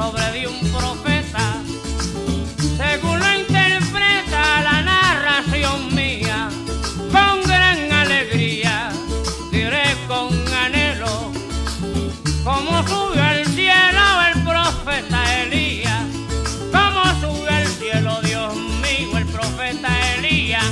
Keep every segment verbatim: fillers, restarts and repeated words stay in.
sobre de un profeta, según lo interpreta la narración mía, con gran alegría, diré con anhelo, como subió al cielo el profeta Elías, como subió al cielo, Dios mío, el profeta Elías.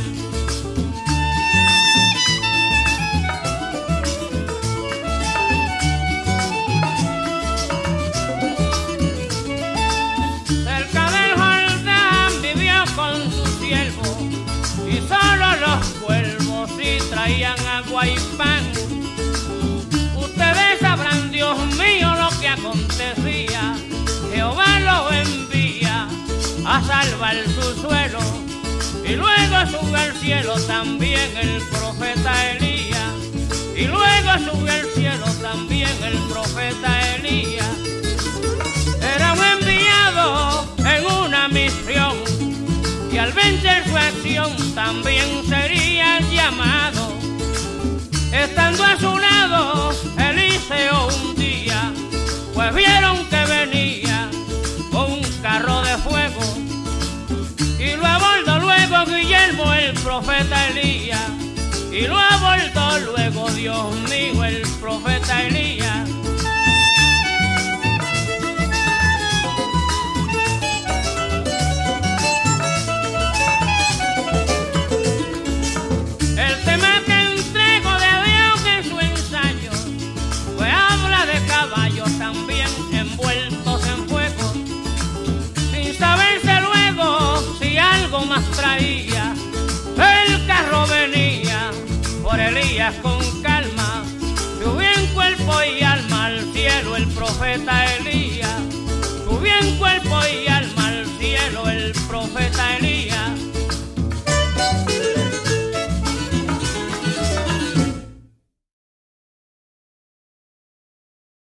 Cerca del Jordán vivió con su siervo, y solo los cuervos sí traían agua y pan. Ustedes sabrán, Dios mío, lo que acontecía. Jehová lo envía a salvar su suelo, y luego sube al cielo también el profeta Elías, y luego sube al cielo también el profeta Elías. Era un enviado en una misión, y al vencer su acción también sería llamado. Estando a su lado Eliseo un día, pues vieron que venía con un carro de fuego, y lo abordó luego Guillermo el profeta Elías, y lo abordó luego, Dios mío, el profeta Elías. El tema que entrego de Dios en su ensayo, pues habla de caballos también envueltos en fuego, sin saberse luego si algo más traía. El carro venía por Elías con calma, subió en cuerpo y alma al cielo el profeta Elías, subió en cuerpo y alma al cielo el profeta Elías.